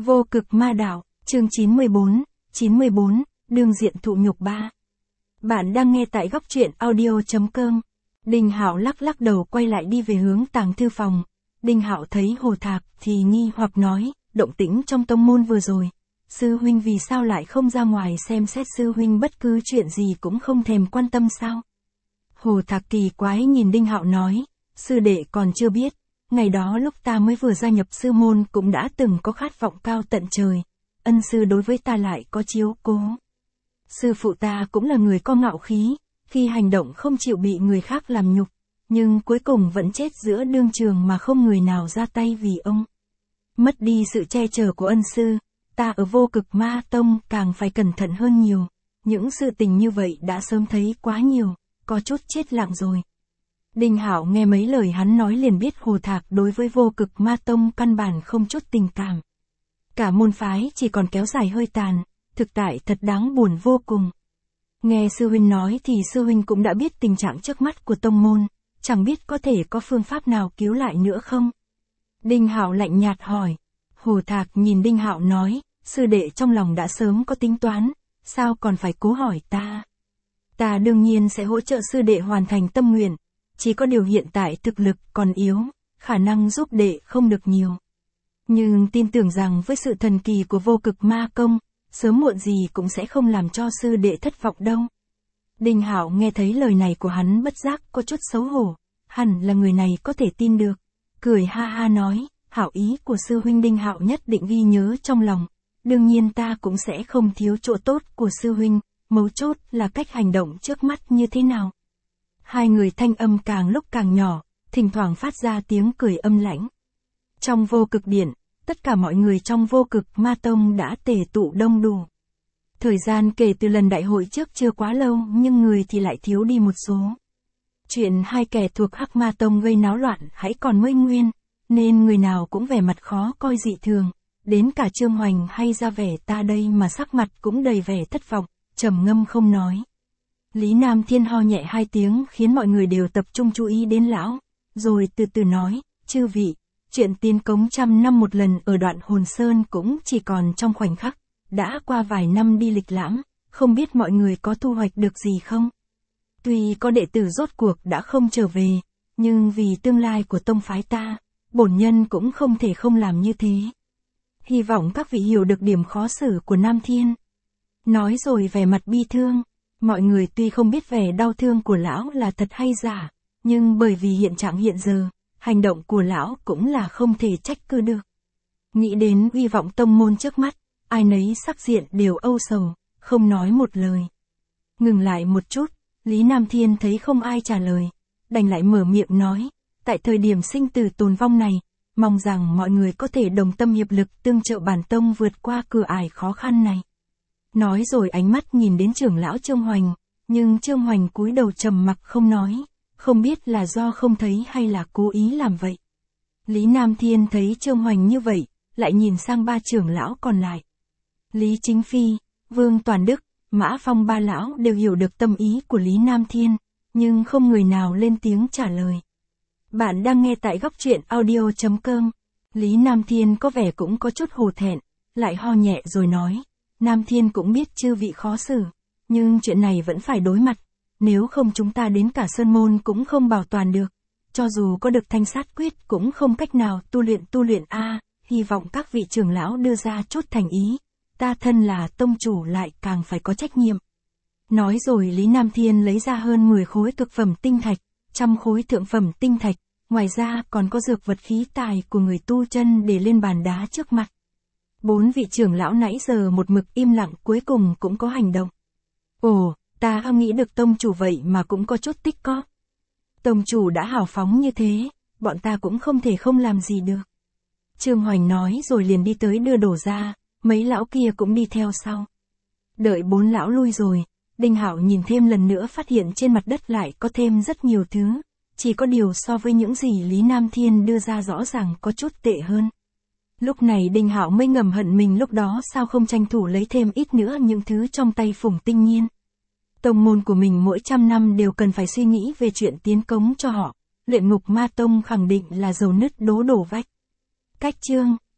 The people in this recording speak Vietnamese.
Vô cực ma đạo, chương 94, đương diện thụ nhục 3. Bạn đang nghe tại góc truyện audio.com. Đinh Hạo lắc lắc đầu quay lại đi về hướng tàng thư phòng. Đinh Hạo thấy Hồ Thạc thì nghi hoặc nói, động tĩnh trong tông môn vừa rồi. Sư huynh vì sao lại không ra ngoài xem xét, sư huynh bất cứ chuyện gì cũng không thèm quan tâm sao? Hồ Thạc kỳ quái nhìn Đinh Hạo nói, sư đệ còn chưa biết. Ngày đó lúc ta mới vừa gia nhập sư môn cũng đã từng có khát vọng cao tận trời. Ân sư đối với ta lại có chiếu cố. Sư phụ ta cũng là người có ngạo khí, khi hành động không chịu bị người khác làm nhục, nhưng cuối cùng vẫn chết giữa đương trường mà không người nào ra tay vì ông. Mất đi sự che chở của ân sư, ta ở Vô Cực Ma Tông càng phải cẩn thận hơn nhiều. Những sự tình như vậy đã sớm thấy quá nhiều, có chút chết lặng rồi. Đinh Hạo nghe mấy lời hắn nói liền biết Hồ Thạc đối với Vô Cực Ma Tông căn bản không chút tình cảm. Cả môn phái chỉ còn kéo dài hơi tàn, thực tại thật đáng buồn vô cùng. Nghe sư huynh nói thì sư huynh cũng đã biết tình trạng trước mắt của tông môn, chẳng biết có thể có phương pháp nào cứu lại nữa không? Đinh Hạo lạnh nhạt hỏi. Hồ Thạc nhìn Đinh Hạo nói, sư đệ trong lòng đã sớm có tính toán, sao còn phải cố hỏi ta? Ta đương nhiên sẽ hỗ trợ sư đệ hoàn thành tâm nguyện. Chỉ có điều hiện tại thực lực còn yếu, khả năng giúp đệ không được nhiều. Nhưng tin tưởng rằng với sự thần kỳ của Vô Cực Ma Công, sớm muộn gì cũng sẽ không làm cho sư đệ thất vọng đâu. Đinh Hạo nghe thấy lời này của hắn bất giác có chút xấu hổ, hẳn là người này có thể tin được. Cười ha ha nói, hảo ý của sư huynh Đinh Hạo nhất định ghi nhớ trong lòng. Đương nhiên ta cũng sẽ không thiếu chỗ tốt của sư huynh, mấu chốt là cách hành động trước mắt như thế nào. Hai người thanh âm càng lúc càng nhỏ, thỉnh thoảng phát ra tiếng cười âm lãnh. Trong Vô Cực Điện, tất cả mọi người trong Vô Cực Ma Tông đã tề tụ đông đủ. Thời gian kể từ lần đại hội trước chưa quá lâu nhưng người thì lại thiếu đi một số. Chuyện hai kẻ thuộc Hắc Ma Tông gây náo loạn hãy còn mới nguyên, nên người nào cũng vẻ mặt khó coi dị thường. Đến cả Trương Hoành hay ra vẻ ta đây mà sắc mặt cũng đầy vẻ thất vọng, trầm ngâm không nói. Lý Nam Thiên ho nhẹ hai tiếng khiến mọi người đều tập trung chú ý đến lão, rồi từ từ nói, chư vị, chuyện tiến cống 100 năm một lần ở đoạn Hồn Sơn cũng chỉ còn trong khoảnh khắc, đã qua vài năm đi lịch lãm, không biết mọi người có thu hoạch được gì không? Tuy có đệ tử rốt cuộc đã không trở về, nhưng vì tương lai của tông phái ta, bổn nhân cũng không thể không làm như thế. Hy vọng các vị hiểu được điểm khó xử của Nam Thiên. Nói rồi vẻ mặt bi thương. Mọi người tuy không biết vẻ đau thương của lão là thật hay giả, nhưng bởi vì hiện trạng hiện giờ, hành động của lão cũng là không thể trách cứ được. Nghĩ đến uy vọng tông môn trước mắt, ai nấy sắc diện đều âu sầu, không nói một lời. Ngừng lại một chút, Lý Nam Thiên thấy không ai trả lời, đành lại mở miệng nói, tại thời điểm sinh tử tồn vong này, mong rằng mọi người có thể đồng tâm hiệp lực tương trợ bản tông vượt qua cửa ải khó khăn này. Nói rồi ánh mắt nhìn đến trưởng lão Trương Hoành, nhưng Trương Hoành cúi đầu trầm mặc không nói, không biết là do không thấy hay là cố ý làm vậy. Lý Nam Thiên thấy Trương Hoành như vậy, lại nhìn sang ba trưởng lão còn lại. Lý Chính Phi, Vương Toàn Đức, Mã Phong ba lão đều hiểu được tâm ý của Lý Nam Thiên, nhưng không người nào lên tiếng trả lời. Bạn đang nghe tại góc truyện audio.com. Lý Nam Thiên có vẻ cũng có chút hổ thẹn, lại ho nhẹ rồi nói. Nam Thiên cũng biết chư vị khó xử, nhưng chuyện này vẫn phải đối mặt, nếu không chúng ta đến cả sơn môn cũng không bảo toàn được, cho dù có được thanh sát quyết cũng không cách nào tu luyện hy vọng các vị trưởng lão đưa ra chút thành ý, ta thân là tông chủ lại càng phải có trách nhiệm. Nói rồi Lý Nam Thiên lấy ra hơn 10 khối cực phẩm tinh thạch, 100 khối thượng phẩm tinh thạch, ngoài ra còn có dược vật khí tài của người tu chân để lên bàn đá trước mặt. 4 vị trưởng lão nãy giờ một mực im lặng cuối cùng cũng có hành động. Ồ, ta không nghĩ được tông chủ vậy mà cũng có chút tích có. Tông chủ đã hào phóng như thế, bọn ta cũng không thể không làm gì được. Trương Hoành nói rồi liền đi tới đưa đồ ra, mấy lão kia cũng đi theo sau. Đợi 4 lão lui rồi, Đinh Hạo nhìn thêm lần nữa phát hiện trên mặt đất lại có thêm rất nhiều thứ, chỉ có điều so với những gì Lý Nam Thiên đưa ra rõ ràng có chút tệ hơn. Lúc này Đinh Hạo mới ngầm hận mình lúc đó sao không tranh thủ lấy thêm ít nữa những thứ trong tay Phùng Tinh Nhiên. Tông môn của mình mỗi 100 năm đều cần phải suy nghĩ về chuyện tiến cống cho họ, Luyện Ngục Ma Tông khẳng định là dầu nứt đổ vách. Cách chương